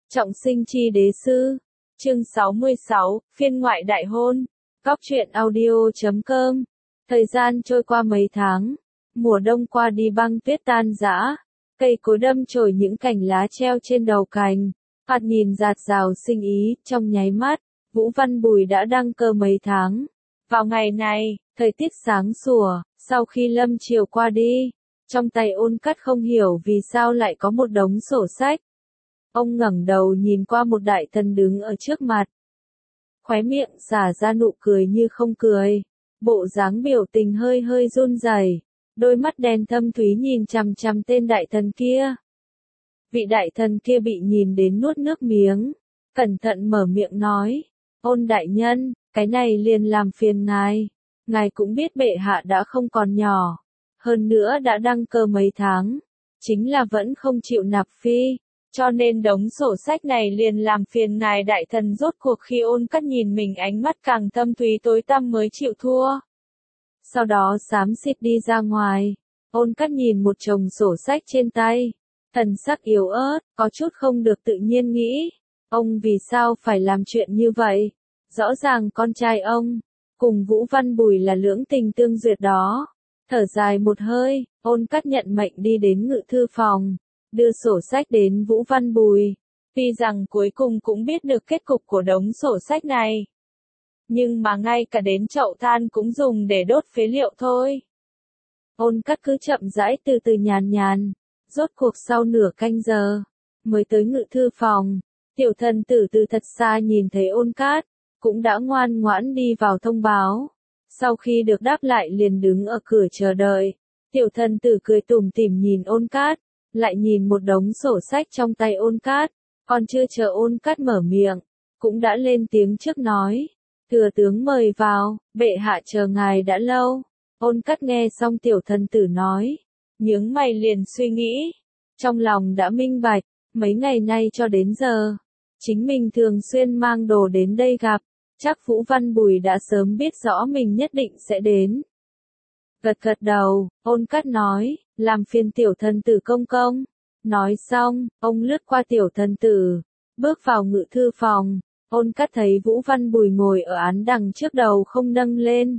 Trọng sinh chi đế sư. Chương 66, phiên ngoại đại hôn. Góc truyện audio.com. Thời gian trôi qua mấy tháng. Mùa đông qua đi băng tuyết tan rã. Cây cối đâm chồi những cành lá treo trên đầu cành. Hạt nhìn rạt rào sinh ý, trong nháy mắt. Vũ Văn Bùi đã đăng cơ mấy tháng. Vào ngày này, thời tiết sáng sủa, sau khi lâm chiều qua đi. Trong tay Ôn Cắt không hiểu vì sao lại có một đống sổ sách. Ông ngẩng đầu nhìn qua một đại thần đứng ở trước mặt. Khóe miệng xả ra nụ cười như không cười. Bộ dáng biểu tình hơi hơi run rẩy, đôi mắt đen thâm thúy nhìn chằm chằm tên đại thần kia. Vị đại thần kia bị nhìn đến nuốt nước miếng, cẩn thận mở miệng nói, Ôn đại nhân, cái này liền làm phiền ngài. Ngài cũng biết bệ hạ đã không còn nhỏ, hơn nữa đã đăng cơ mấy tháng, chính là vẫn không chịu nạp phi. Cho nên đống sổ sách này liền làm phiền ngài đại thần. Rốt cuộc khi Ôn Cắt nhìn mình ánh mắt càng thâm thúy tối tăm mới chịu thua. Sau đó xám xịt đi ra ngoài. Ôn Cắt nhìn một chồng sổ sách trên tay. Thần sắc yếu ớt, có chút không được tự nhiên nghĩ. Ông vì sao phải làm chuyện như vậy? Rõ ràng con trai ông, cùng Vũ Văn Bùi là lưỡng tình tương duyệt đó. Thở dài một hơi, Ôn Cắt nhận mệnh đi đến ngự thư phòng. Đưa sổ sách đến Vũ Văn Bùi. Tuy rằng cuối cùng cũng biết được kết cục của đống sổ sách này. Nhưng mà ngay cả đến chậu than cũng dùng để đốt phế liệu thôi. Ôn Cắt cứ chậm rãi từ từ nhàn nhàn. Rốt cuộc sau nửa canh giờ, mới tới ngự thư phòng. Tiểu thần tử từ thật xa nhìn thấy Ôn Cắt, cũng đã ngoan ngoãn đi vào thông báo. Sau khi được đáp lại liền đứng ở cửa chờ đợi. Tiểu thần tử cười tủm tỉm nhìn Ôn Cắt. Lại nhìn một đống sổ sách trong tay Ôn Cắt, còn chưa chờ Ôn Cắt mở miệng, cũng đã lên tiếng trước nói, thừa tướng mời vào, bệ hạ chờ ngài đã lâu. Ôn Cắt nghe xong tiểu thần tử nói, nhướng mày liền suy nghĩ, trong lòng đã minh bạch, mấy ngày nay cho đến giờ, chính mình thường xuyên mang đồ đến đây gặp, chắc Vũ Văn Bùi đã sớm biết rõ mình nhất định sẽ đến. Gật gật đầu, Ôn Cắt nói, làm phiền tiểu thần tử công công. Nói xong, ông lướt qua tiểu thần tử, bước vào ngự thư phòng. Ôn Cắt thấy Vũ Văn Bùi ngồi ở án đằng trước đầu không nâng lên.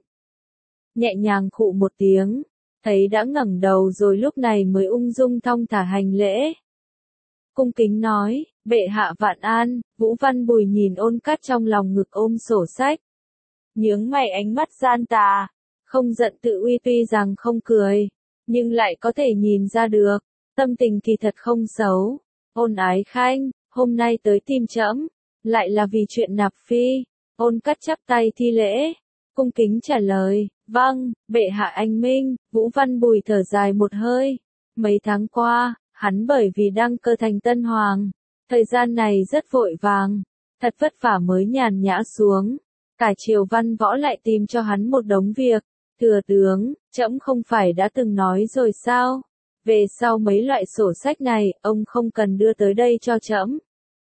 Nhẹ nhàng khụ một tiếng, thấy đã ngẩng đầu rồi lúc này mới ung dung thong thả hành lễ. Cung kính nói, bệ hạ vạn an. Vũ Văn Bùi nhìn Ôn Cắt trong lòng ngực ôm sổ sách. Nhướng mày ánh mắt gian tà. Không giận tự uy, tuy rằng không cười, nhưng lại có thể nhìn ra được, tâm tình kỳ thật không xấu. Ôn ái khanh, hôm nay tới tìm trẫm, lại là vì chuyện nạp phi. Ôn Cắt chắp tay thi lễ, cung kính trả lời, vâng, bệ hạ anh minh. Vũ Văn Bùi thở dài một hơi. Mấy tháng qua, hắn bởi vì đăng cơ thành tân hoàng, thời gian này rất vội vàng, thật vất vả mới nhàn nhã xuống. Cả triều văn võ lại tìm cho hắn một đống việc. Thừa tướng, trẫm không phải đã từng nói rồi sao? Về sau mấy loại sổ sách này, ông không cần đưa tới đây cho trẫm.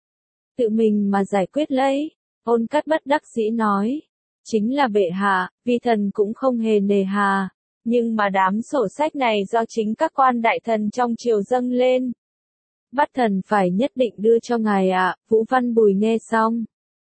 Tự mình mà giải quyết lấy. Ôn Cắt bất đắc dĩ nói. Chính là bệ hạ, vi thần cũng không hề nề hà. Nhưng mà đám sổ sách này do chính các quan đại thần trong triều dâng lên. Bắt thần phải nhất định đưa cho ngài ạ. Vũ Văn Bùi nghe xong,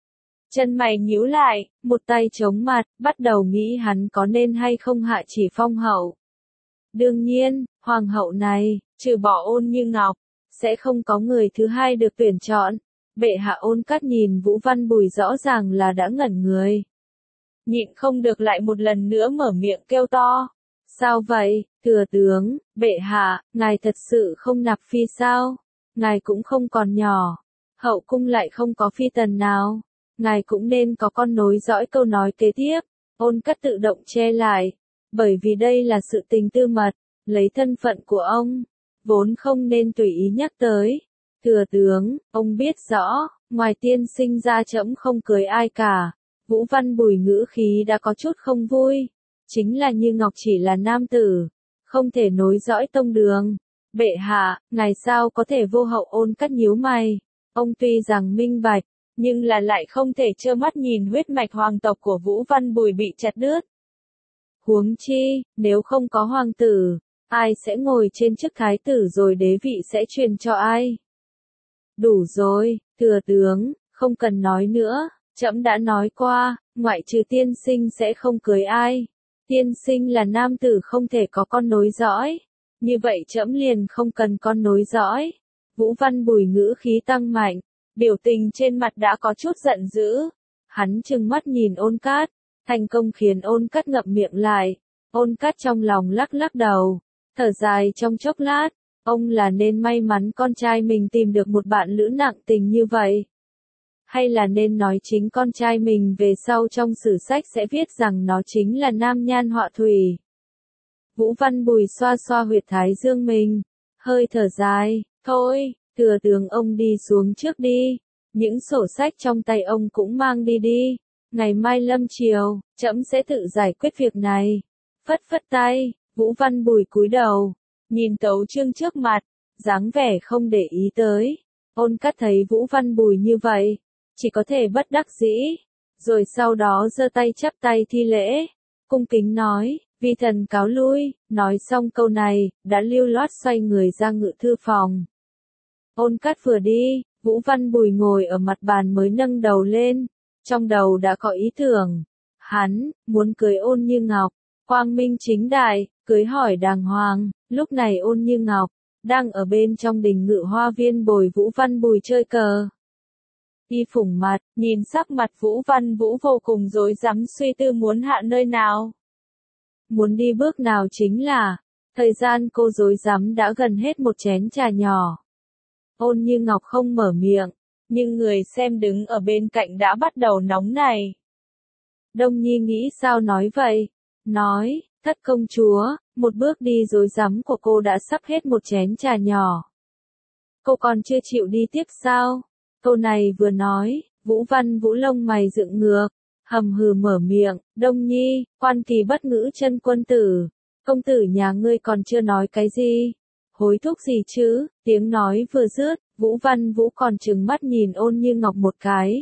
chân mày nhíu lại, một tay chống mặt, bắt đầu nghĩ hắn có nên hay không hạ chỉ phong hậu. Đương nhiên, hoàng hậu này, trừ bỏ Ôn Như Ngọc, sẽ không có người thứ hai được tuyển chọn. Bệ hạ. Ôn Cắt nhìn Vũ Văn Bùi rõ ràng là đã ngẩn người. Nhịn không được lại một lần nữa mở miệng kêu to. Sao vậy, thừa tướng, bệ hạ, ngài thật sự không nạp phi sao? Ngài cũng không còn nhỏ, hậu cung lại không có phi tần nào. Ngài cũng nên có con nối dõi. Câu nói kế tiếp, Ôn Cắt tự động che lại, bởi vì đây là sự tình tư mật, lấy thân phận của ông, vốn không nên tùy ý nhắc tới. Thừa tướng, ông biết rõ, ngoài tiên sinh ra trẫm không cưới ai cả. Vũ Văn Bùi ngữ khí đã có chút không vui, chính là Như Ngọc chỉ là nam tử, không thể nối dõi tông đường. Bệ hạ, ngài sao có thể vô hậu? Ôn Cắt nhíu mày, ông tuy rằng minh bạch, nhưng là lại không thể trơ mắt nhìn huyết mạch hoàng tộc của Vũ Văn Bùi bị chặt đứt. Huống chi, nếu không có hoàng tử, ai sẽ ngồi trên chức thái tử rồi đế vị sẽ truyền cho ai? Đủ rồi, thừa tướng, không cần nói nữa, trẫm đã nói qua, ngoại trừ tiên sinh sẽ không cưới ai. Tiên sinh là nam tử không thể có con nối dõi. Như vậy trẫm liền không cần con nối dõi. Vũ Văn Bùi ngữ khí tăng mạnh, biểu tình trên mặt đã có chút giận dữ. Hắn trừng mắt nhìn Ôn Cát, thành công khiến Ôn Cát ngậm miệng lại. Ôn Cát trong lòng lắc lắc đầu, thở dài trong chốc lát. Ông là nên may mắn con trai mình tìm được một bạn lữ nặng tình như vậy. Hay là nên nói chính con trai mình về sau trong sử sách sẽ viết rằng nó chính là nam nhan họa thủy. Vũ Văn Bùi xoa xoa huyệt thái dương mình, hơi thở dài, thôi, thừa tướng ông đi xuống trước đi, những sổ sách trong tay ông cũng mang đi đi, ngày mai lâm chiều, trẫm sẽ tự giải quyết việc này. Phất phất tay, Vũ Văn Bùi cúi đầu, nhìn tấu chương trước mặt, dáng vẻ không để ý tới. Ôn Cát thấy Vũ Văn Bùi như vậy, chỉ có thể bất đắc dĩ, rồi sau đó giơ tay chắp tay thi lễ, cung kính nói, vi thần cáo lui. Nói xong câu này, đã lưu loát xoay người ra ngự thư phòng. Ôn Cát vừa đi, Vũ Văn Bùi ngồi ở mặt bàn mới nâng đầu lên, trong đầu đã có ý tưởng. Hắn muốn cưới Ôn Như Ngọc, quang minh chính đại, cưới hỏi đàng hoàng. Lúc này Ôn Như Ngọc đang ở bên trong đình ngự hoa viên bồi Vũ Văn Bùi chơi cờ. Y phủng mặt, nhìn sắc mặt Vũ Văn Vũ vô cùng rối rắm, suy tư muốn hạ nơi nào, muốn đi bước nào chính là. Thời gian cô rối rắm đã gần hết một chén trà nhỏ. Ôn Như Ngọc không mở miệng, nhưng người xem đứng ở bên cạnh đã bắt đầu nóng này. Đông Nhi nghĩ sao nói vậy? Nói, thất công chúa, một bước đi rối rắm của cô đã sắp hết một chén trà nhỏ. Cô còn chưa chịu đi tiếp sao? Câu này vừa nói, Vũ Văn Vũ lông mày dựng ngược, hầm hừ mở miệng, Đông Nhi, quan kỳ bất ngữ chân quân tử, công tử nhà ngươi còn chưa nói cái gì? Hối thúc gì chứ? Tiếng nói vừa dứt, Vũ Văn Vũ còn trừng mắt nhìn Ôn Như Ngọc một cái.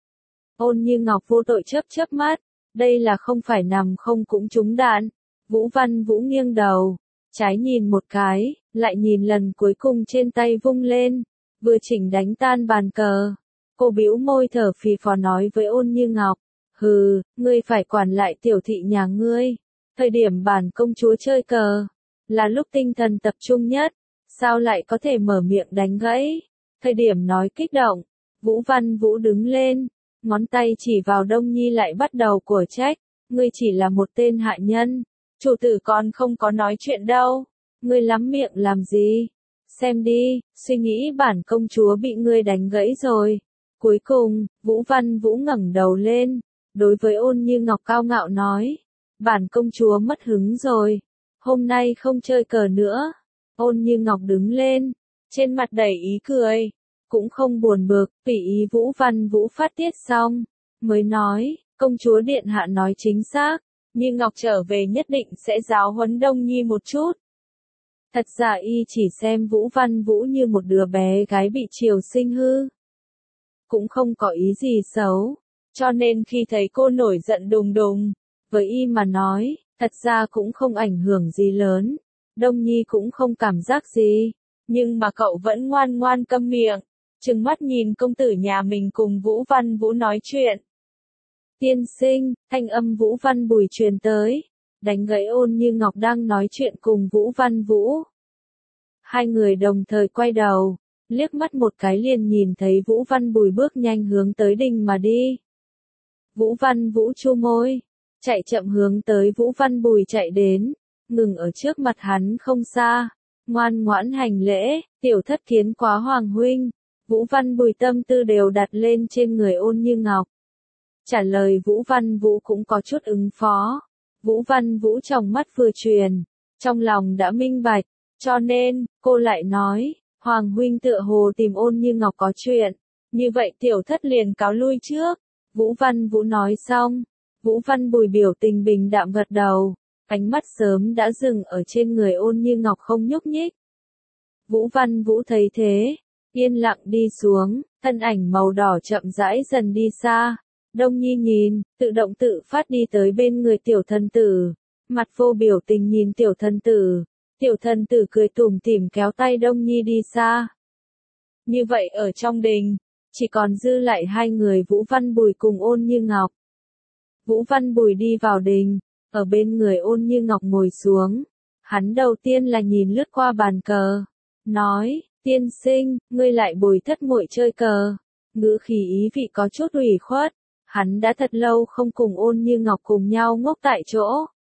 Ôn Như Ngọc vô tội chớp chớp mắt, đây là không phải nằm không cũng trúng đạn. Vũ Văn Vũ nghiêng đầu, trái nhìn một cái, lại nhìn lần cuối cùng trên tay vung lên, vừa chỉnh đánh tan bàn cờ. Cô bĩu môi thở phì phò nói với Ôn Như Ngọc, hừ, ngươi phải quản lại tiểu thị nhà ngươi. Thời điểm bản công chúa chơi cờ, là lúc tinh thần tập trung nhất, sao lại có thể mở miệng đánh gãy. Thời điểm nói kích động, Vũ Văn Vũ đứng lên, ngón tay chỉ vào Đông Nhi lại bắt đầu của trách, ngươi chỉ là một tên hạ nhân, chủ tử còn không có nói chuyện đâu, ngươi lắm miệng làm gì? Xem đi, suy nghĩ bản công chúa bị ngươi đánh gãy rồi. Cuối cùng, Vũ Văn Vũ ngẩng đầu lên, đối với Ôn Như Ngọc cao ngạo nói, bản công chúa mất hứng rồi, hôm nay không chơi cờ nữa. Ôn Như Ngọc đứng lên, trên mặt đầy ý cười, cũng không buồn bực, tùy ý Vũ Văn Vũ phát tiết xong, mới nói, công chúa điện hạ nói chính xác, Như Ngọc trở về nhất định sẽ giáo huấn Đông Nhi một chút. Thật ra y chỉ xem Vũ Văn Vũ như một đứa bé gái bị triều sinh hư, cũng không có ý gì xấu, cho nên khi thấy cô nổi giận đùng đùng, với y mà nói, thật ra cũng không ảnh hưởng gì lớn, Đông Nhi cũng không cảm giác gì, nhưng mà cậu vẫn ngoan ngoan câm miệng, trừng mắt nhìn công tử nhà mình cùng Vũ Văn Vũ nói chuyện. Tiên sinh, thanh âm Vũ Văn Bùi truyền tới, đánh gãy Ôn Như Ngọc đang nói chuyện cùng Vũ Văn Vũ. Hai người đồng thời quay đầu, liếc mắt một cái liền nhìn thấy Vũ Văn Bùi bước nhanh hướng tới đình mà đi. Vũ Văn Vũ chu môi, chạy chậm hướng tới Vũ Văn Bùi chạy đến, ngừng ở trước mặt hắn không xa, ngoan ngoãn hành lễ, tiểu thất kiến quá hoàng huynh. Vũ Văn Bùi tâm tư đều đặt lên trên người Ôn Như Ngọc. Trả lời Vũ Văn Vũ cũng có chút ứng phó. Vũ Văn Vũ trong mắt vừa truyền, trong lòng đã minh bạch, cho nên, cô lại nói, hoàng huynh tựa hồ tìm Ôn Như Ngọc có chuyện, như vậy tiểu thất liền cáo lui trước. Vũ Văn Vũ nói xong, Vũ Văn Bùi biểu tình bình đạm gật đầu, ánh mắt sớm đã dừng ở trên người Ôn Như Ngọc không nhúc nhích. Vũ Văn Vũ thấy thế, yên lặng đi xuống, thân ảnh màu đỏ chậm rãi dần đi xa. Đông Nhi nhìn, tự động tự phát đi tới bên người tiểu thần tử, mặt vô biểu tình nhìn tiểu thần tử cười tủm tỉm kéo tay Đông Nhi đi xa. Như vậy ở trong đình, chỉ còn dư lại hai người Vũ Văn Bùi cùng Ôn Như Ngọc. Vũ Văn Bùi đi vào đình, ở bên người Ôn Như Ngọc ngồi xuống. Hắn đầu tiên là nhìn lướt qua bàn cờ, nói, tiên sinh, ngươi lại bồi thất muội chơi cờ. Ngữ khí ý vị có chút ủy khuất, hắn đã thật lâu không cùng Ôn Như Ngọc cùng nhau ngốc tại chỗ.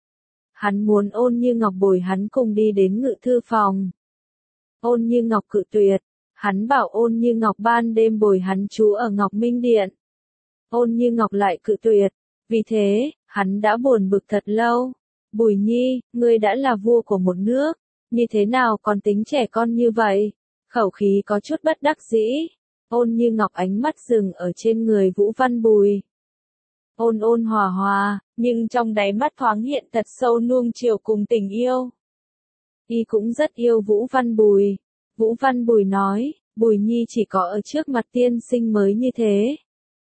Hắn muốn Ôn Như Ngọc bồi hắn cùng đi đến ngự thư phòng. Ôn Như Ngọc cự tuyệt, hắn bảo Ôn Như Ngọc ban đêm bồi hắn trú ở Ngọc Minh Điện. Ôn Như Ngọc lại cự tuyệt, vì thế, hắn đã buồn bực thật lâu. Bùi Nhi, ngươi đã là vua của một nước, như thế nào còn tính trẻ con như vậy? Khẩu khí có chút bất đắc dĩ. Ôn Như Ngọc ánh mắt dừng ở trên người Vũ Văn Bùi. Ôn ôn hòa hòa, nhưng trong đáy mắt thoáng hiện thật sâu nuông chiều cùng tình yêu. Y cũng rất yêu Vũ Văn Bùi. Vũ Văn Bùi nói, Bùi Nhi chỉ có ở trước mặt tiên sinh mới như thế.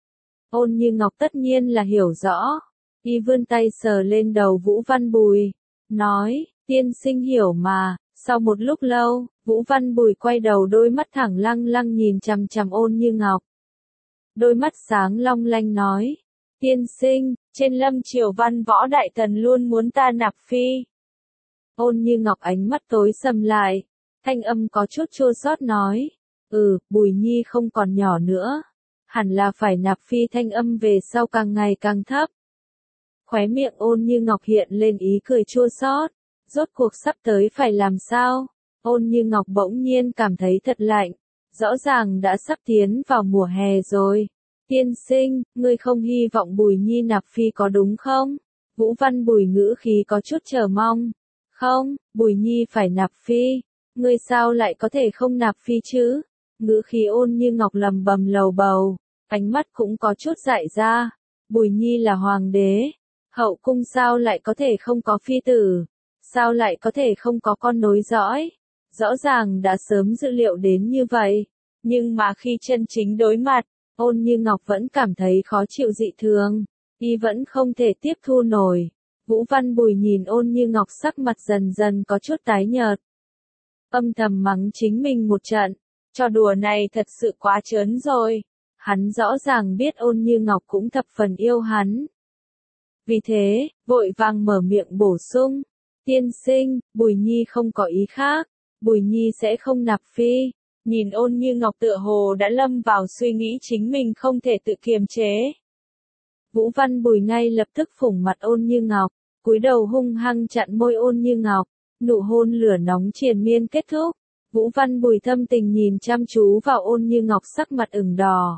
Ôn Như Ngọc tất nhiên là hiểu rõ. Y vươn tay sờ lên đầu Vũ Văn Bùi, nói, tiên sinh hiểu mà. Sau một lúc lâu, Vũ Văn Bùi quay đầu đôi mắt thẳng lăng lăng nhìn chằm chằm Ôn Như Ngọc. Đôi mắt sáng long lanh nói, tiên sinh, trên lâm triều văn võ đại thần luôn muốn ta nạp phi. Ôn Như Ngọc ánh mắt tối sầm lại, thanh âm có chút chua xót nói, Bùi Nhi không còn nhỏ nữa, hẳn là phải nạp phi. Thanh âm về sau càng ngày càng thấp. Khóe miệng Ôn Như Ngọc hiện lên ý cười chua xót, rốt cuộc sắp tới phải làm sao? Ôn Như Ngọc bỗng nhiên cảm thấy thật lạnh, rõ ràng đã sắp tiến vào mùa hè rồi. Tiên sinh, ngươi không hy vọng Bùi Nhi nạp phi có đúng không? Vũ Văn Bùi ngữ khí có chút chờ mong. Không, Bùi Nhi phải nạp phi. Ngươi sao lại có thể không nạp phi chứ? Ngữ khí Ôn Như Ngọc lầm bầm lầu bầu, ánh mắt cũng có chút dại ra. Bùi Nhi là hoàng đế, hậu cung sao lại có thể không có phi tử? Sao lại có thể không có con nối dõi? Rõ ràng đã sớm dự liệu đến như vậy. Nhưng mà khi chân chính đối mặt, Ôn Như Ngọc vẫn cảm thấy khó chịu dị thường. Y vẫn không thể tiếp thu nổi. Vũ Văn Bùi nhìn Ôn Như Ngọc sắc mặt dần dần có chút tái nhợt. Âm thầm mắng chính mình một trận. Trò đùa này thật sự quá trớn rồi. Hắn rõ ràng biết Ôn Như Ngọc cũng thập phần yêu hắn. Vì thế, vội vàng mở miệng bổ sung. Tiên sinh, Bùi Nhi không có ý khác. Bùi Nhi sẽ không nạp phi. Nhìn Ôn Như Ngọc tựa hồ đã lâm vào suy nghĩ chính mình không thể tự kiềm chế. Vũ Văn Bùi ngay lập tức phủng mặt Ôn Như Ngọc, cúi đầu hung hăng chặn môi Ôn Như Ngọc, nụ hôn lửa nóng triền miên kết thúc. Vũ Văn Bùi thâm tình nhìn chăm chú vào Ôn Như Ngọc sắc mặt ửng đỏ.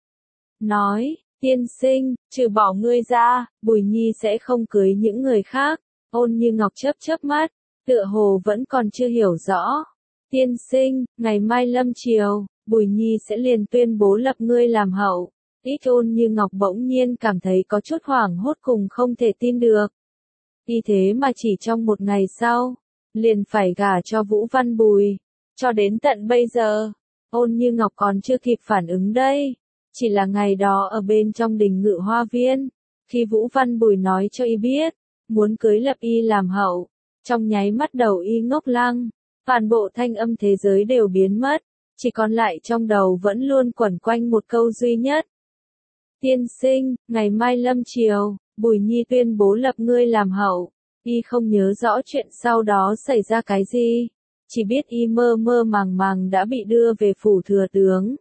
Nói, tiên sinh, trừ bỏ ngươi ra, Bùi Nhi sẽ không cưới những người khác. Ôn Như Ngọc chớp chớp mắt, tựa hồ vẫn còn chưa hiểu rõ. Tiên sinh, ngày mai lâm triều, Bùi Nhi sẽ liền tuyên bố lập ngươi làm hậu. Ôn Như Ngọc bỗng nhiên cảm thấy có chút hoảng hốt cùng không thể tin được. Vì thế mà chỉ trong một ngày sau, liền phải gả cho Vũ Văn Bùi. Cho đến tận bây giờ, Ôn Như Ngọc còn chưa kịp phản ứng đây. Chỉ là ngày đó ở bên trong đình Ngự Hoa Viên, khi Vũ Văn Bùi nói cho y biết, muốn cưới lập y làm hậu, trong nháy mắt đầu y ngốc lăng, toàn bộ thanh âm thế giới đều biến mất, chỉ còn lại trong đầu vẫn luôn quẩn quanh một câu duy nhất. Tiên sinh, ngày mai lâm triều, Bùi Nhi tuyên bố lập ngươi làm hậu. Y không nhớ rõ chuyện sau đó xảy ra cái gì, chỉ biết y mơ mơ màng màng đã bị đưa về phủ thừa tướng.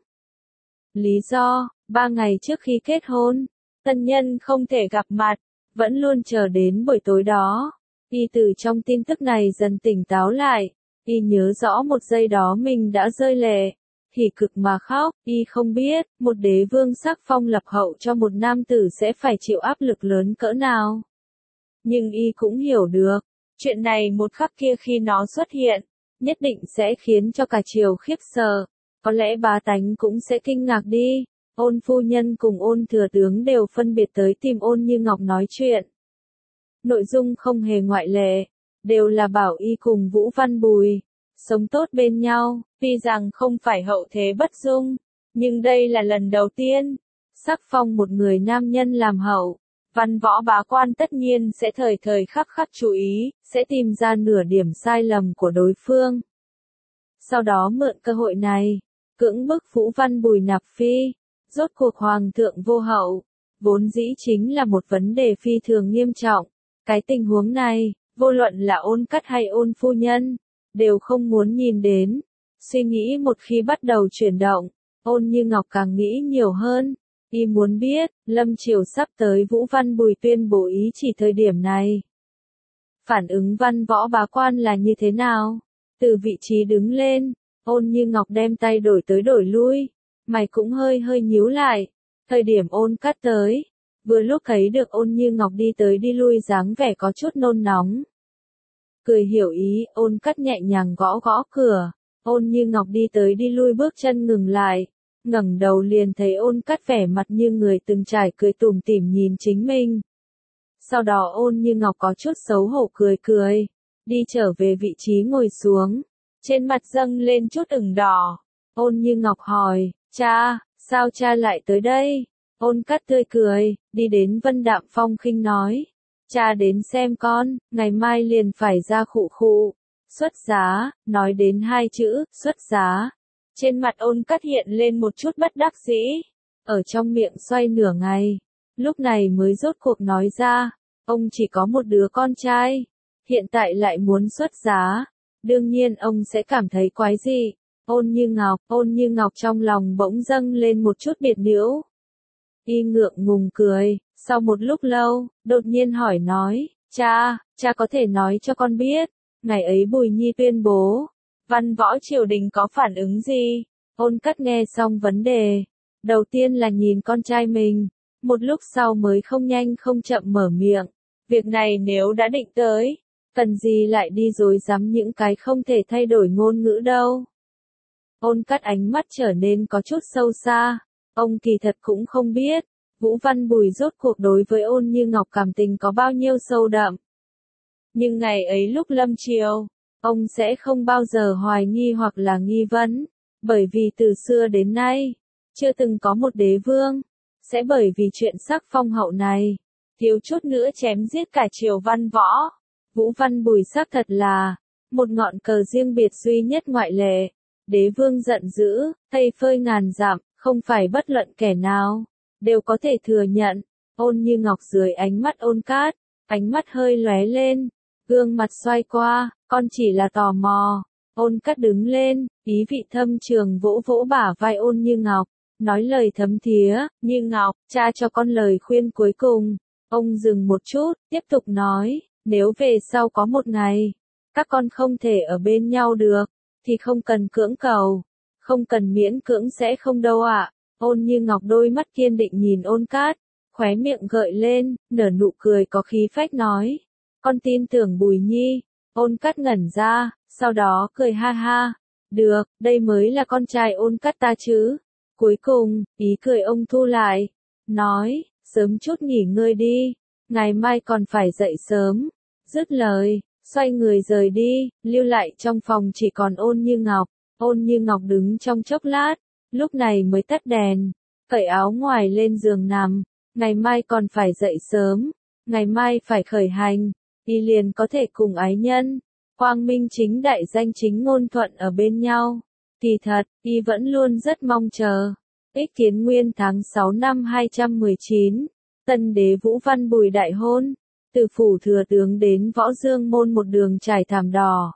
Lý do, 3 ngày trước khi kết hôn, tân nhân không thể gặp mặt, vẫn luôn chờ đến buổi tối đó. Y từ trong tin tức này dần tỉnh táo lại, y nhớ rõ một giây đó mình đã rơi lệ, hỉ cực mà khóc. Y không biết, một đế vương sắc phong lập hậu cho một nam tử sẽ phải chịu áp lực lớn cỡ nào. Nhưng y cũng hiểu được, chuyện này một khắc kia khi nó xuất hiện, nhất định sẽ khiến cho cả triều khiếp sợ. Có lẽ bá tánh cũng sẽ kinh ngạc đi. Ôn phu nhân cùng Ôn thừa tướng đều phân biệt tới tìm Ôn Như Ngọc nói chuyện. Nội dung không hề ngoại lệ, đều là bảo y cùng Vũ Văn Bùi sống tốt bên nhau, tuy rằng không phải hậu thế bất dung, nhưng đây là lần đầu tiên sắc phong một người nam nhân làm hậu. Văn võ bá quan tất nhiên sẽ thời thời khắc khắc chú ý, sẽ tìm ra nửa điểm sai lầm của đối phương. Sau đó mượn cơ hội này, cưỡng bức Vũ Văn Bùi nạp phi. Rốt cuộc hoàng thượng vô hậu, vốn dĩ chính là một vấn đề phi thường nghiêm trọng. Cái tình huống này, vô luận là Ôn Cắt hay Ôn phu nhân, đều không muốn nhìn đến. Suy nghĩ một khi bắt đầu chuyển động, Ôn Như Ngọc càng nghĩ nhiều hơn. Y muốn biết, lâm triều sắp tới Vũ Văn Bùi tuyên bố ý chỉ thời điểm này. Phản ứng văn võ bá quan là như thế nào? Từ vị trí đứng lên, Ôn Như Ngọc đem tay đổi tới đổi lui, mày cũng hơi hơi nhíu lại. Thời điểm Ôn Cắt tới, vừa lúc thấy được Ôn Như Ngọc đi tới đi lui dáng vẻ có chút nôn nóng. Cười hiểu ý, Ôn Cắt nhẹ nhàng gõ gõ cửa, Ôn Như Ngọc đi tới đi lui bước chân ngừng lại, ngẩng đầu liền thấy Ôn Cắt vẻ mặt như người từng trải cười tủm tỉm nhìn chính mình. Sau đó Ôn Như Ngọc có chút xấu hổ cười cười, đi trở về vị trí ngồi xuống, trên mặt dâng lên chút ửng đỏ. Ôn Như Ngọc hỏi, cha, sao cha lại tới đây? Ôn Cắt tươi cười, đi đến Vân Đạm Phong khinh nói, cha đến xem con, ngày mai liền phải ra khụ khụ, xuất giá. Nói đến hai chữ, xuất giá, trên mặt Ôn Cắt hiện lên một chút bất đắc dĩ, ở trong miệng xoay nửa ngày, lúc này mới rốt cuộc nói ra, ông chỉ có một đứa con trai, hiện tại lại muốn xuất giá, đương nhiên ông sẽ cảm thấy quái dị. Ôn Như Ngọc trong lòng bỗng dâng lên một chút biệt nhiễu. Y ngượng ngùng cười, sau một lúc lâu, đột nhiên hỏi nói, cha có thể nói cho con biết, ngày ấy Bùi Nhi tuyên bố, văn võ triều đình có phản ứng gì? Ôn Cắt nghe xong vấn đề, đầu tiên là nhìn con trai mình, một lúc sau mới không nhanh không chậm mở miệng, việc này nếu đã định tới, cần gì lại đi rối rắm những cái không thể thay đổi ngôn ngữ đâu. Ôn Cắt ánh mắt trở nên có chút sâu xa, ông kỳ thật cũng không biết, Vũ Văn Bùi rốt cuộc đối với Ôn Như Ngọc cảm tình có bao nhiêu sâu đậm. Nhưng ngày ấy lúc lâm triều, ông sẽ không bao giờ hoài nghi hoặc là nghi vấn, bởi vì từ xưa đến nay, chưa từng có một đế vương, sẽ bởi vì chuyện sắc phong hậu này, thiếu chút nữa chém giết cả triều văn võ. Vũ Văn Bùi xác thật là, một ngọn cờ riêng biệt duy nhất ngoại lệ. Đế vương giận dữ, thây phơi ngàn dặm, không phải bất luận kẻ nào, đều có thể thừa nhận. Ôn Như Ngọc dưới ánh mắt Ôn Cát, ánh mắt hơi lóe lên, gương mặt xoay qua, con chỉ là tò mò. Ôn Cát đứng lên, ý vị thâm trường vỗ vỗ bả vai Ôn Như Ngọc, nói lời thấm thía, Như Ngọc, cha cho con lời khuyên cuối cùng. Ông dừng một chút, tiếp tục nói, nếu về sau có một ngày, các con không thể ở bên nhau được, thì không cần cưỡng cầu, không cần miễn cưỡng sẽ không đâu ạ. Ôn Như Ngọc đôi mắt kiên định nhìn Ôn Cát, khóe miệng gợi lên, nở nụ cười có khí phách nói, con tin tưởng Bùi Nhi. Ôn Cát ngẩn ra, sau đó cười ha ha, được, đây mới là con trai Ôn Cát ta chứ. Cuối cùng, ý cười ông thu lại, nói, sớm chút nghỉ ngơi đi, ngày mai còn phải dậy sớm. Dứt lời, xoay người rời đi, lưu lại trong phòng chỉ còn Ôn Như Ngọc. Ôn Như Ngọc đứng trong chốc lát, lúc này mới tắt đèn, cởi áo ngoài lên giường nằm, ngày mai còn phải dậy sớm, ngày mai phải khởi hành, y liền có thể cùng ái nhân, quang minh chính đại danh chính ngôn thuận ở bên nhau. Kỳ thật, y vẫn luôn rất mong chờ. Ích Kiến Nguyên tháng 6 năm 219, tân đế Vũ Văn Bùi đại hôn. Từ phủ thừa tướng đến Võ Dương môn một đường trải thảm đỏ.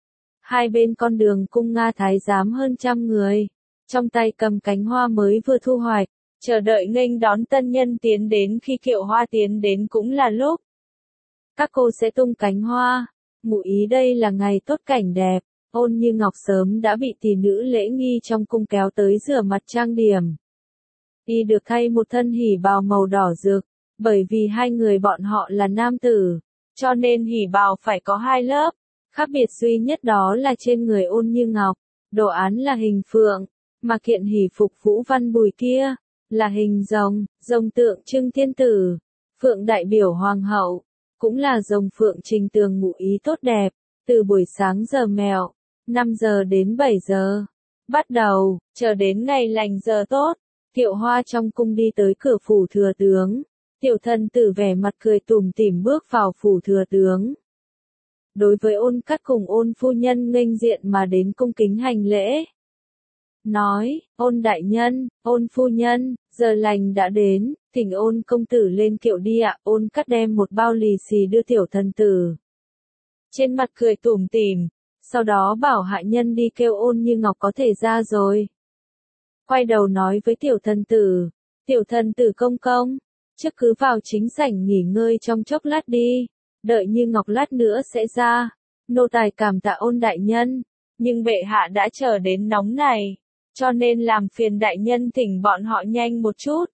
Hai bên con đường cung Nga thái giám hơn trăm người, trong tay cầm cánh hoa mới vừa thu hoạch, chờ đợi nghênh đón tân nhân tiến đến. Khi kiệu hoa tiến đến cũng là lúc các cô sẽ tung cánh hoa, ngụ ý đây là ngày tốt cảnh đẹp. Ôn Như Ngọc sớm đã bị tỷ nữ lễ nghi trong cung kéo tới rửa mặt trang điểm. Y được thay một thân hỉ bào màu đỏ rực. Bởi vì hai người bọn họ là nam tử, cho nên hỉ bào phải có hai lớp, khác biệt duy nhất đó là trên người Ôn Như Ngọc, đồ án là hình phượng, mà kiện hỉ phục Vũ Văn Bùi kia, là hình rồng, rồng tượng trưng thiên tử, phượng đại biểu hoàng hậu, cũng là rồng phượng trình tường ngụ ý tốt đẹp. Từ buổi sáng giờ mẹo, 5 giờ đến 7 giờ, bắt đầu, chờ đến ngày lành giờ tốt, kiệu hoa trong cung đi tới cửa phủ thừa tướng. Tiểu thần tử vẻ mặt cười tủm tỉm bước vào phủ thừa tướng. Đối với Ôn Cát cùng Ôn phu nhân nghênh diện mà đến cung kính hành lễ. nói, Ôn đại nhân, Ôn phu nhân, giờ lành đã đến, thỉnh Ôn công tử lên kiệu đi ạ. Ôn Cát đem một bao lì xì đưa tiểu thần tử. Trên mặt cười tủm tỉm, sau đó bảo hạ nhân đi kêu Ôn Như Ngọc có thể ra rồi. Quay đầu nói với tiểu thần tử công công, trước cứ vào chính sảnh nghỉ ngơi trong chốc lát đi, đợi Như Ngọc lát nữa sẽ ra. Nô tài cảm tạ Ôn đại nhân, nhưng bệ hạ đã chờ đến nóng này, cho nên làm phiền đại nhân thỉnh bọn họ nhanh một chút.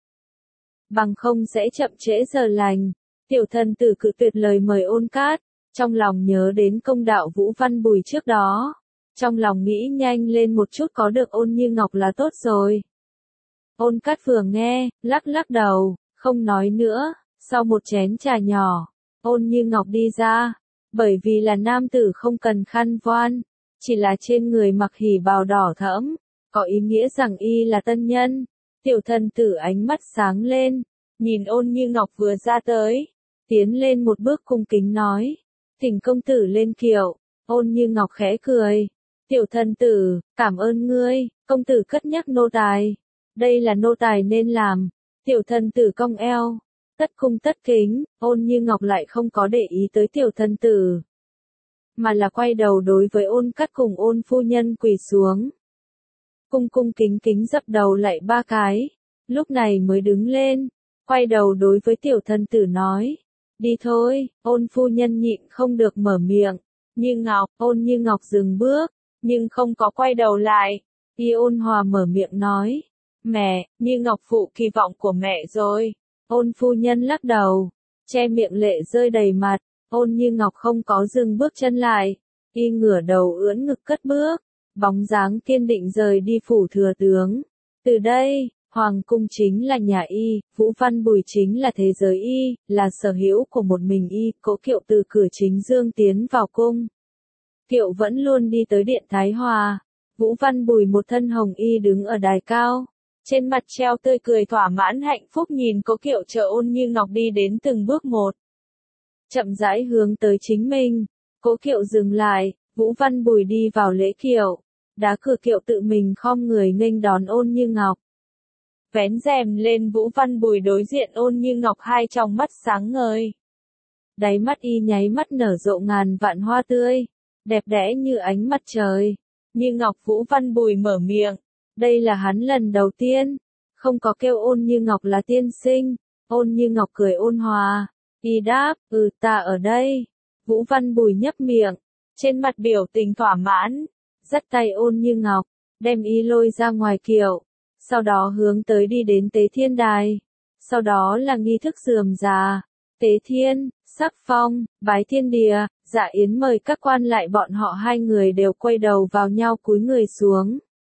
Bằng không sẽ chậm trễ giờ lành. Tiểu thần tử cự tuyệt lời mời Ôn Cát, trong lòng nhớ đến công đạo Vũ Văn Bùi trước đó. Trong lòng nghĩ nhanh lên một chút có được Ôn Như Ngọc là tốt rồi. Ôn Cát vừa nghe, lắc lắc đầu, không nói nữa. Sau một chén trà nhỏ, Ôn Như Ngọc đi ra. Bởi vì là nam tử không cần khăn voan, chỉ là trên người mặc hỉ bào đỏ thẫm, có ý nghĩa rằng y là tân nhân. Tiểu thần tử ánh mắt sáng lên, nhìn Ôn Như Ngọc vừa ra tới, tiến lên một bước cung kính nói, thỉnh công tử lên kiệu. Ôn Như Ngọc khẽ cười, tiểu thần tử, cảm ơn ngươi, công tử cất nhắc nô tài, đây là nô tài nên làm. Tiểu thần tử cong eo, tất cung tất kính. Ôn Như Ngọc lại không có để ý tới tiểu thần tử, mà là quay đầu đối với Ôn Cát cùng Ôn phu nhân quỳ xuống. Cung cung kính kính dập đầu lạy 3 cái, lúc này mới đứng lên, quay đầu đối với tiểu thần tử nói, đi thôi. Ôn phu nhân nhịn không được mở miệng, Như Ngọc. Ôn Như Ngọc dừng bước, nhưng không có quay đầu lại. Y ôn hòa mở miệng nói, mẹ, Như Ngọc phụ kỳ vọng của mẹ rồi. Ôn phu nhân lắc đầu, che miệng lệ rơi đầy mặt. Ôn Như Ngọc không có dừng bước chân lại, y ngửa đầu ưỡn ngực cất bước, bóng dáng kiên định rời đi phủ thừa tướng. Từ đây, hoàng cung chính là nhà y, Vũ Văn Bùi chính là thế giới y, là sở hữu của một mình y. Cỗ kiệu từ cửa chính dương tiến vào cung. Kiệu vẫn luôn đi tới điện Thái Hòa. Vũ Văn Bùi một thân hồng y đứng ở đài cao, trên mặt treo tươi cười thỏa mãn hạnh phúc nhìn cỗ kiệu chờ Ôn Như Ngọc đi đến từng bước một. Chậm rãi hướng tới chính mình, cỗ kiệu dừng lại, Vũ Văn Bùi đi vào lễ kiệu, đá cửa kiệu tự mình khom người nghênh đón Ôn Như Ngọc. Vén rèm lên, Vũ Văn Bùi đối diện Ôn Như Ngọc, hai tròng mắt sáng ngời. Đáy mắt y nháy mắt nở rộ ngàn vạn hoa tươi, đẹp đẽ như ánh mặt trời. Như Ngọc. Vũ Văn Bùi mở miệng, đây là hắn lần đầu tiên, không có kêu Ôn Như Ngọc là tiên sinh. Ôn Như Ngọc cười ôn hòa, y đáp, ta ở đây. Vũ Văn Bùi nhấp miệng, trên mặt biểu tình thỏa mãn, dắt tay Ôn Như Ngọc, đem y lôi ra ngoài kiệu, sau đó hướng tới đi đến Tế Thiên Đài. Sau đó là nghi thức rườm rà, tế thiên, sắc phong, bái thiên địa. Dạ Yến mời các quan lại, bọn họ hai người đều quay đầu vào nhau cúi người xuống.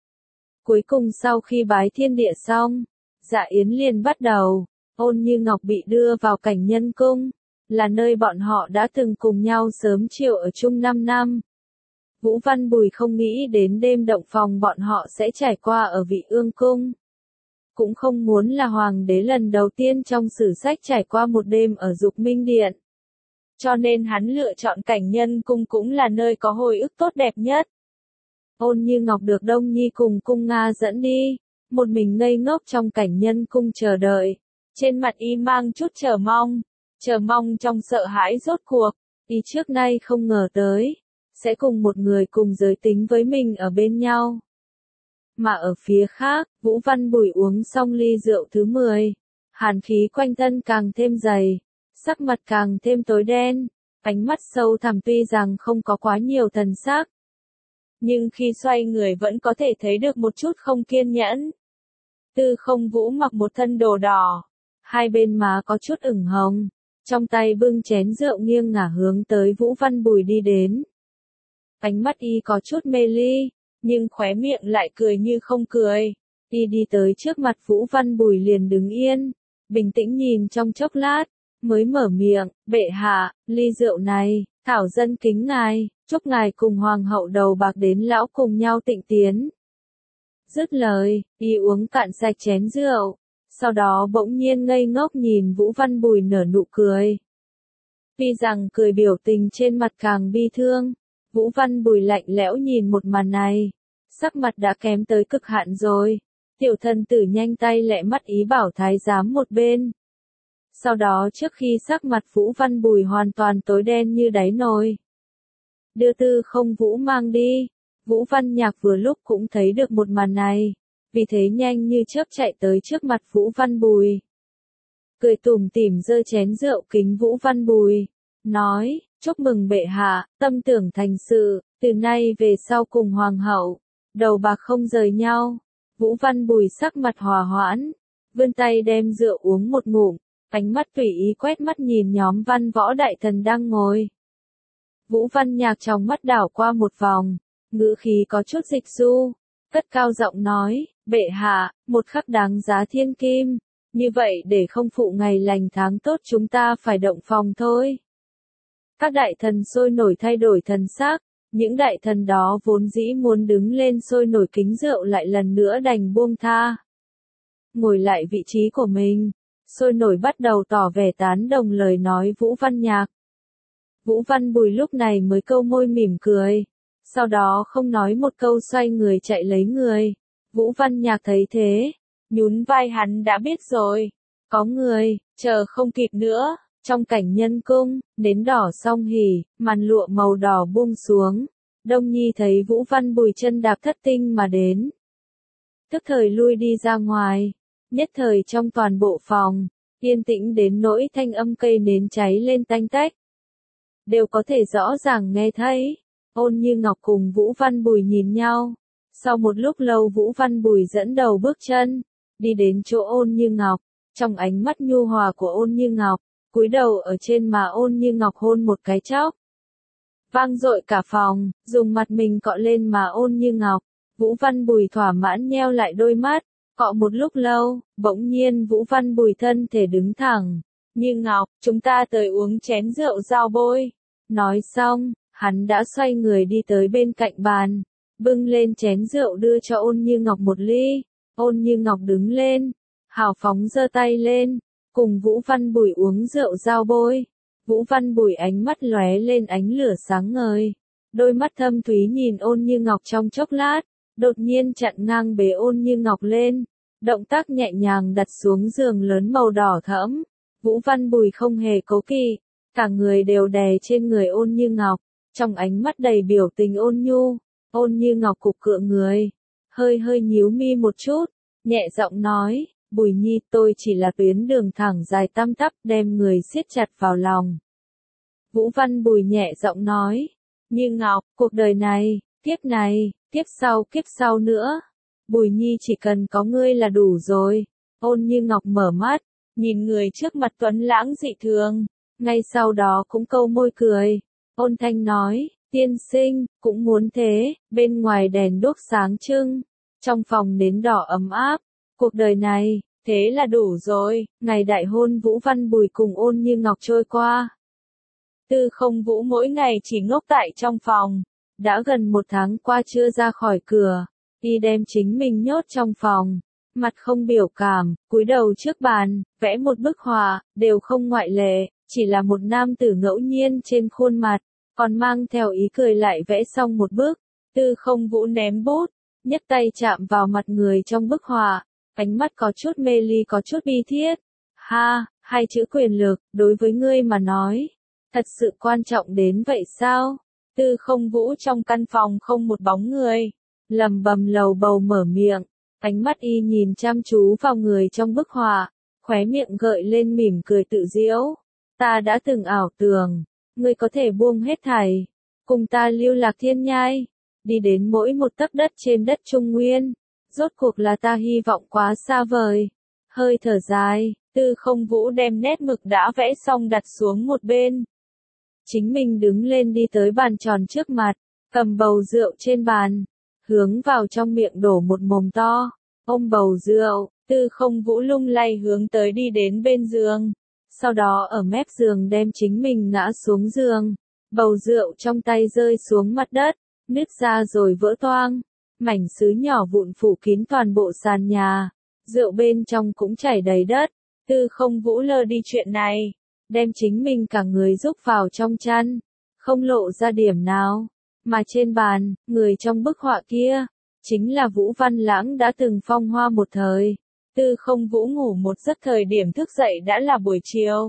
Cuối cùng sau khi bái thiên địa xong, Dạ Yến liền bắt đầu. Ôn Như Ngọc bị đưa vào Cảnh Nhân Cung, là nơi bọn họ đã từng cùng nhau sớm chiều ở chung 5 năm. Vũ Văn Bùi không nghĩ đến đêm động phòng bọn họ sẽ trải qua ở Vị Ương Cung. Cũng không muốn là hoàng đế lần đầu tiên trong sử sách trải qua một đêm ở Dục Minh Điện. Cho nên hắn lựa chọn Cảnh Nhân Cung cũng là nơi có hồi ức tốt đẹp nhất. Ôn Như Ngọc được Đông Nhi cùng Cung Nga dẫn đi, một mình ngây ngốc trong Cảnh Nhân Cung chờ đợi. Trên mặt y mang chút chờ mong trong sợ hãi rốt cuộc, y trước nay không ngờ tới, sẽ cùng một người cùng giới tính với mình ở bên nhau. Mà ở phía khác, Vũ Văn Bùi uống xong ly rượu thứ 10, hàn khí quanh thân càng thêm dày, sắc mặt càng thêm tối đen, ánh mắt sâu thẳm tuy rằng không có quá nhiều thần sắc, nhưng khi xoay người vẫn có thể thấy được một chút không kiên nhẫn. Tư Không Vũ mặc một thân đồ đỏ, hai bên má có chút ửng hồng, trong tay bưng chén rượu nghiêng ngả hướng tới Vũ Văn Bùi đi đến. Ánh mắt y có chút mê ly, nhưng khóe miệng lại cười như không cười. Y đi tới trước mặt Vũ Văn Bùi liền đứng yên, bình tĩnh nhìn trong chốc lát, mới mở miệng, bệ hạ, ly rượu này, thảo dân kính ngài, chúc ngài cùng hoàng hậu đầu bạc đến lão cùng nhau tịnh tiến. Dứt lời, y uống cạn sạch chén rượu, sau đó bỗng nhiên ngây ngốc nhìn Vũ Văn Bùi nở nụ cười. Tuy rằng cười biểu tình trên mặt càng bi thương, Vũ Văn Bùi lạnh lẽo nhìn một màn này, sắc mặt đã kém tới cực hạn rồi. Tiểu thần tử nhanh tay lẹ mắt ý bảo thái giám một bên. Sau đó trước khi sắc mặt Vũ Văn Bùi hoàn toàn tối đen như đáy nồi, đưa Tư Không Vũ mang đi. Vũ Văn Nhạc vừa lúc cũng thấy được một màn này, vì thế nhanh như chớp chạy tới trước mặt Vũ Văn Bùi. Cười tủm tỉm giơ chén rượu kính Vũ Văn Bùi, nói, chúc mừng bệ hạ, tâm tưởng thành sự, từ nay về sau cùng hoàng hậu, đầu bạc không rời nhau. Vũ Văn Bùi sắc mặt hòa hoãn, vươn tay đem rượu uống một ngụm, ánh mắt tùy ý quét mắt nhìn nhóm văn võ đại thần đang ngồi. Vũ Văn Nhạc trong mắt đảo qua một vòng, ngữ khí có chút dịch du, cất cao giọng nói, bệ hạ, một khắc đáng giá thiên kim, như vậy để không phụ ngày lành tháng tốt chúng ta phải động phòng thôi. Các đại thần sôi nổi thay đổi thần sắc, những đại thần đó vốn dĩ muốn đứng lên sôi nổi kính rượu lại lần nữa đành buông tha. Ngồi lại vị trí của mình, sôi nổi bắt đầu tỏ vẻ tán đồng lời nói Vũ Văn Nhạc. Vũ Văn Bùi lúc này mới câu môi mỉm cười, sau đó không nói một câu xoay người chạy lấy người. Vũ Văn Nhạc thấy thế, nhún vai hắn đã biết rồi, có người, chờ không kịp nữa. Trong cảnh nhân cung, nến đỏ song hỉ, màn lụa màu đỏ buông xuống. Đông Nhi thấy Vũ Văn Bùi chân đạp thất tinh mà đến, tức thời lui đi ra ngoài. Nhất thời trong toàn bộ phòng, yên tĩnh đến nỗi thanh âm cây nến cháy lên tanh tách, đều có thể rõ ràng nghe thấy. Ôn Như Ngọc cùng Vũ Văn Bùi nhìn nhau. Sau một lúc lâu Vũ Văn Bùi dẫn đầu bước chân, đi đến chỗ Ôn Như Ngọc, trong ánh mắt nhu hòa của Ôn Như Ngọc, cúi đầu ở trên má Ôn Như Ngọc hôn một cái chốc. Vang dội cả phòng, dùng mặt mình cọ lên má Ôn Như Ngọc. Vũ Văn Bùi thỏa mãn nheo lại đôi mắt, cọ một lúc lâu, bỗng nhiên Vũ Văn Bùi thân thể đứng thẳng. Như Ngọc, chúng ta tới uống chén rượu giao bôi. Nói xong, hắn đã xoay người đi tới bên cạnh bàn, bưng lên chén rượu đưa cho Ôn Như Ngọc một ly. Ôn Như Ngọc đứng lên, hào phóng giơ tay lên, cùng Vũ Văn Bùi uống rượu giao bôi. Vũ Văn Bùi ánh mắt lóe lên ánh lửa sáng ngời, đôi mắt thâm thúy nhìn Ôn Như Ngọc trong chốc lát, đột nhiên chặn ngang bế Ôn Như Ngọc lên, động tác nhẹ nhàng đặt xuống giường lớn màu đỏ thẫm. Vũ Văn Bùi không hề cố kỵ, cả người đều đè trên người Ôn Như Ngọc, trong ánh mắt đầy biểu tình ôn nhu. Ôn Như Ngọc cục cựa người, hơi hơi nhíu mi một chút, nhẹ giọng nói, Bùi Nhi tôi chỉ là tuyến đường thẳng dài tăm tắp đem người siết chặt vào lòng. Vũ Văn Bùi nhẹ giọng nói, Như Ngọc, cuộc đời này, kiếp sau nữa, Bùi Nhi chỉ cần có ngươi là đủ rồi. Ôn Như Ngọc mở mắt, nhìn người trước mặt tuấn lãng dị thường, ngay sau đó cũng câu môi cười, ôn thanh nói, tiên sinh, cũng muốn thế. Bên ngoài đèn đuốc sáng trưng, trong phòng nến đỏ ấm áp, cuộc đời này, thế là đủ rồi. Ngày đại hôn Vũ Văn Bùi cùng Ôn Như Ngọc trôi qua. Tư Không Vũ mỗi ngày chỉ ngốc tại trong phòng, đã gần một tháng qua chưa ra khỏi cửa, y đem chính mình nhốt trong phòng, mặt không biểu cảm, cúi đầu trước bàn, vẽ một bức họa, đều không ngoại lệ, chỉ là một nam tử ngẫu nhiên trên khuôn mặt, còn mang theo ý cười lại vẽ xong một bức. Tư Không Vũ ném bút, nhấc tay chạm vào mặt người trong bức họa, ánh mắt có chút mê ly có chút bi thiết. Ha, hai chữ quyền lực, đối với ngươi mà nói, thật sự quan trọng đến vậy sao? Tư Không Vũ trong căn phòng không một bóng người, lầm bầm lầu bầu mở miệng, ánh mắt y nhìn chăm chú vào người trong bức họa, khóe miệng gợi lên mỉm cười tự giễu. Ta đã từng ảo tưởng, ngươi có thể buông hết thảy, cùng ta lưu lạc thiên nhai, đi đến mỗi một tấc đất trên đất Trung Nguyên. Rốt cuộc là ta hy vọng quá xa vời. Hơi thở dài, Tư Không Vũ đem nét mực đã vẽ xong đặt xuống một bên. Chính mình đứng lên đi tới bàn tròn trước mặt, cầm bầu rượu trên bàn, hướng vào trong miệng đổ một mồm to. Ôm bầu rượu, Tư Không Vũ lung lay hướng tới đi đến bên giường. Sau đó ở mép giường đem chính mình ngã xuống giường. Bầu rượu trong tay rơi xuống mặt đất, nứt ra rồi vỡ toang. Mảnh sứ nhỏ vụn phủ kín toàn bộ sàn nhà. Rượu bên trong cũng chảy đầy đất. Tư Không Vũ lơ đi chuyện này, đem chính mình cả người rúc vào trong chăn, không lộ ra điểm nào. Mà trên bàn, người trong bức họa kia, Chính là Vũ Văn Lãng đã từng phong hoa một thời. Tư Không Vũ ngủ một giấc, thời điểm thức dậy đã là buổi chiều.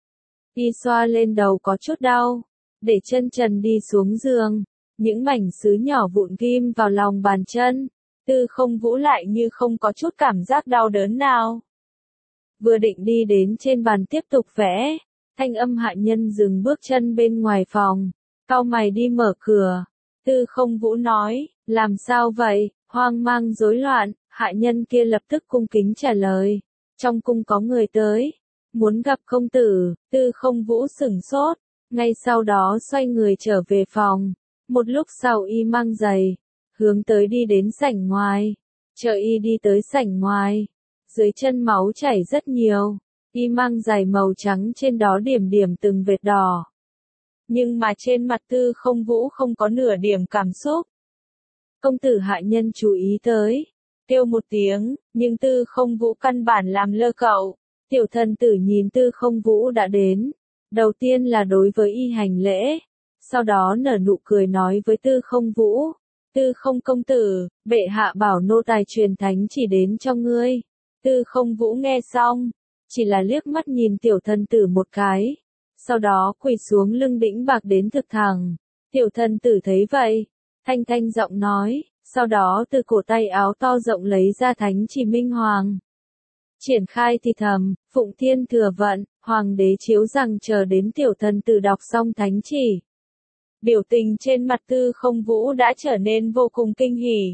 Y xoa lên đầu có chút đau, để chân trần đi xuống giường, những mảnh sứ nhỏ vụn ghim vào lòng bàn chân. Tư Không Vũ lại như không có chút cảm giác đau đớn nào. Vừa định đi đến trên bàn tiếp tục vẽ, thanh âm hạ nhân dừng bước chân bên ngoài phòng, cau mày đi mở cửa. Tư Không Vũ nói, làm sao vậy, hoang mang rối loạn, hạ nhân kia lập tức cung kính trả lời, trong cung có người tới, muốn gặp công tử. Tư Không Vũ sửng sốt, ngay sau đó xoay người trở về phòng, một lúc sau y mang giày, hướng tới đi đến sảnh ngoài. Chờ y đi tới sảnh ngoài, dưới chân máu chảy rất nhiều, y mang giày màu trắng trên đó điểm điểm từng vệt đỏ. Nhưng mà trên mặt Tư Không Vũ không có nửa điểm cảm xúc. Công tử, hạ nhân chú ý tới, kêu một tiếng, nhưng Tư Không Vũ căn bản làm lơ cậu. Tiểu thần tử nhìn Tư Không Vũ đã đến, đầu tiên là đối với y hành lễ, sau đó nở nụ cười nói với Tư Không Vũ, Tư Không công tử, bệ hạ bảo nô tài truyền thánh chỉ đến cho ngươi. Tư Không Vũ nghe xong, chỉ là liếc mắt nhìn tiểu thần tử một cái, sau đó quỳ xuống lưng đĩnh bạc đến thực thẳng. Tiểu thần tử thấy vậy, thanh thanh giọng nói, sau đó từ cổ tay áo to rộng lấy ra thánh chỉ minh hoàng. Triển khai thì thầm, Phụng Thiên Thừa Vận, hoàng đế chiếu rằng chờ đến tiểu thần tử đọc xong thánh chỉ. Biểu tình trên mặt Tư Không Vũ đã trở nên vô cùng kinh hỉ.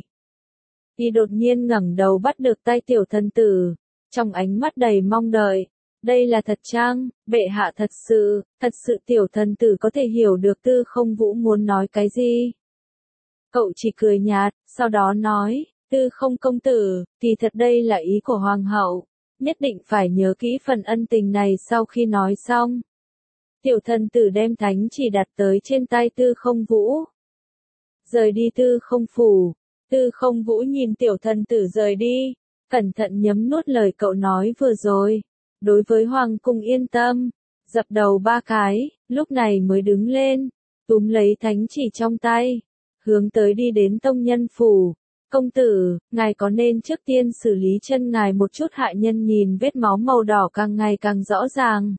Y đột nhiên ngẩng đầu bắt được tay tiểu thần tử, trong ánh mắt đầy mong đợi. Đây là thật chăng, bệ hạ thật sự tiểu thần tử có thể hiểu được Tư Không Vũ muốn nói cái gì. Cậu chỉ cười nhạt, sau đó nói, Tư Không công tử, kỳ thật đây là ý của hoàng hậu, nhất định phải nhớ kỹ phần ân tình này. Sau khi nói xong, tiểu thần tử đem thánh chỉ đặt tới trên tay Tư Không Vũ. Rời đi Tư Không phủ, Tư Không Vũ nhìn tiểu thần tử rời đi, cẩn thận nhấm nuốt lời cậu nói vừa rồi. Đối với hoàng cung yên tâm, dập đầu 3 cái, lúc này mới đứng lên, túm lấy thánh chỉ trong tay, hướng tới đi đến tông nhân phủ. Công tử, ngài có nên trước tiên xử lý chân ngài một chút? Hạ nhân nhìn vết máu màu đỏ càng ngày càng rõ ràng,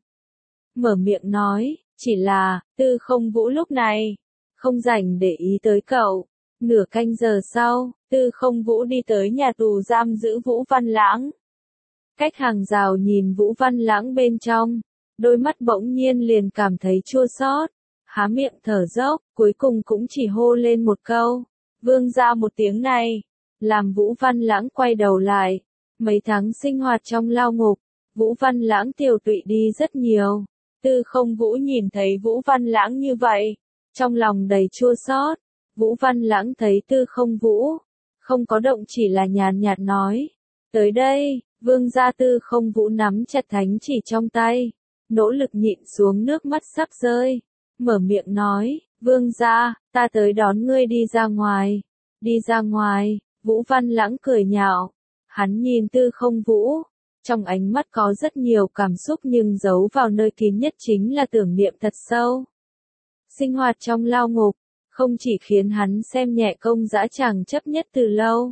mở miệng nói, chỉ là, Tư Không Vũ lúc này không rảnh để ý tới cậu. Nửa canh giờ sau, Tư Không Vũ đi tới nhà tù giam giữ Vũ Văn Lãng. Cách hàng rào nhìn Vũ Văn Lãng bên trong, đôi mắt bỗng nhiên liền cảm thấy chua xót, há miệng thở dốc, cuối cùng cũng chỉ hô lên một câu, vương gia. Một tiếng này, làm Vũ Văn Lãng quay đầu lại. Mấy tháng sinh hoạt trong lao ngục, Vũ Văn Lãng tiều tụy đi rất nhiều. Tư Không Vũ nhìn thấy Vũ Văn Lãng như vậy, trong lòng đầy chua xót. Vũ Văn Lãng thấy Tư Không Vũ không có động, chỉ là nhàn nhạt nói, tới đây, vương gia. Tư Không Vũ nắm chặt thánh chỉ trong tay, nỗ lực nhịn xuống nước mắt sắp rơi, mở miệng nói, vương gia, ta tới đón ngươi đi ra ngoài. Đi ra ngoài? Vũ Văn Lãng cười nhạo, hắn nhìn Tư Không Vũ, trong ánh mắt có rất nhiều cảm xúc nhưng giấu vào nơi kín nhất chính là tưởng niệm thật sâu. Sinh hoạt trong lao ngục, không chỉ khiến hắn xem nhẹ công dã tràng chấp nhất từ lâu,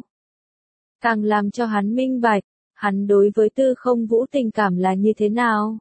càng làm cho hắn minh bạch, hắn đối với Tư Không Vũ tình cảm là như thế nào.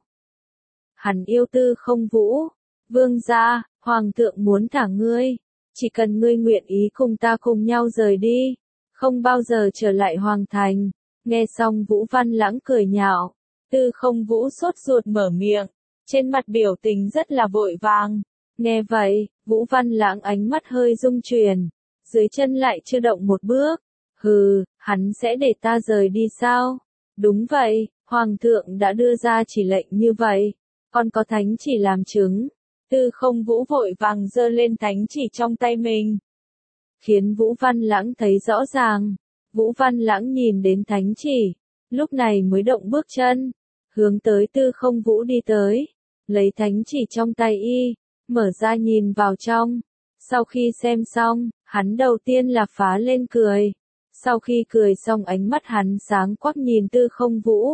Hắn yêu Tư Không Vũ. Vương gia, hoàng thượng muốn thả ngươi, chỉ cần ngươi nguyện ý cùng ta cùng nhau rời đi, không bao giờ trở lại hoàng thành. Nghe xong Vũ Văn Lãng cười nhạo, Tư Không Vũ sốt ruột mở miệng, trên mặt biểu tình rất là vội vàng. Nghe vậy, Vũ Văn Lãng ánh mắt hơi rung chuyển, dưới chân lại chưa động một bước. Hừ, hắn sẽ để ta rời đi sao? Đúng vậy, hoàng thượng đã đưa ra chỉ lệnh như vậy, còn có thánh chỉ làm chứng. Tư Không Vũ vội vàng giơ lên thánh chỉ trong tay mình, khiến Vũ Văn Lãng thấy rõ ràng. Vũ Văn Lãng nhìn đến thánh chỉ, lúc này mới động bước chân, hướng tới Tư Không Vũ đi tới, lấy thánh chỉ trong tay y, mở ra nhìn vào trong. Sau khi xem xong, hắn đầu tiên là phá lên cười. Sau khi cười xong ánh mắt hắn sáng quắc nhìn Tư Không Vũ.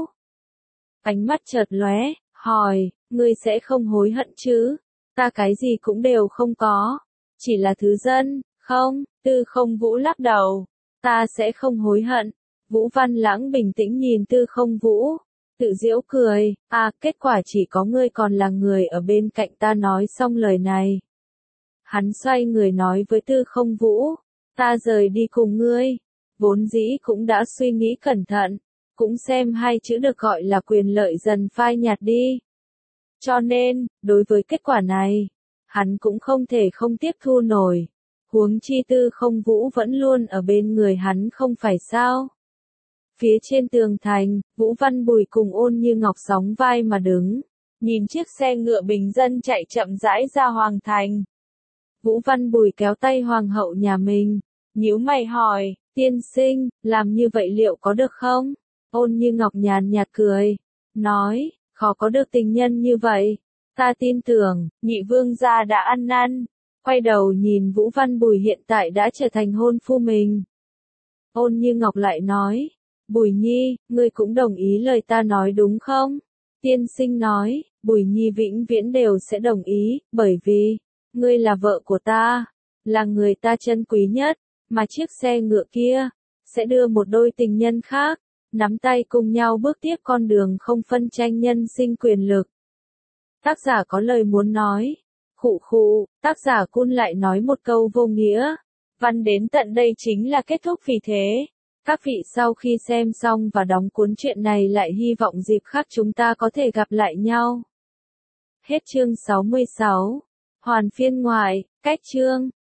Ánh mắt chợt lóe, hỏi, ngươi sẽ không hối hận chứ? Ta cái gì cũng đều không có, chỉ là thứ dân, không? Tư Không Vũ lắc đầu, Ta sẽ không hối hận. Vũ Văn Lãng bình tĩnh nhìn Tư Không Vũ, tự giễu cười, kết quả chỉ có ngươi còn là người ở bên cạnh ta. Nói xong lời này, hắn xoay người nói với Tư Không Vũ, ta rời đi cùng ngươi. Vốn dĩ cũng đã suy nghĩ cẩn thận, cũng xem hai chữ được gọi là quyền lợi dần phai nhạt đi. Cho nên, đối với kết quả này, hắn cũng không thể không tiếp thu nổi. Huống chi Tư Không Vũ vẫn luôn ở bên người hắn không phải sao. Phía trên tường thành, Vũ Văn Bùi cùng Ôn Như Ngọc sóng vai mà đứng, nhìn chiếc xe ngựa bình dân chạy chậm rãi ra hoàng thành. Vũ Văn Bùi kéo tay hoàng hậu nhà mình, nhíu mày hỏi, tiên sinh, làm như vậy liệu có được không? Ôn Như Ngọc nhàn nhạt cười, nói, khó có được tình nhân như vậy. Ta tin tưởng, nhị vương gia đã ăn năn. Quay đầu nhìn Vũ Văn Bùi hiện tại đã trở thành hôn phu mình. Ôn Như Ngọc lại nói, Bùi Nhi, ngươi cũng đồng ý lời ta nói đúng không? Tiên sinh nói, Bùi Nhi vĩnh viễn đều sẽ đồng ý, bởi vì, ngươi là vợ của ta, là người ta trân quý nhất, mà chiếc xe ngựa kia, sẽ đưa một đôi tình nhân khác, nắm tay cùng nhau bước tiếp con đường không phân tranh nhân sinh quyền lực. Tác giả có lời muốn nói. Khụ khụ, tác giả Cun lại nói một câu vô nghĩa. Văn đến tận đây chính là kết thúc, vì thế, các vị sau khi xem xong và đóng cuốn truyện này lại hy vọng dịp khác chúng ta có thể gặp lại nhau. Hết chương 66. Hoàn phiên ngoại, cách chương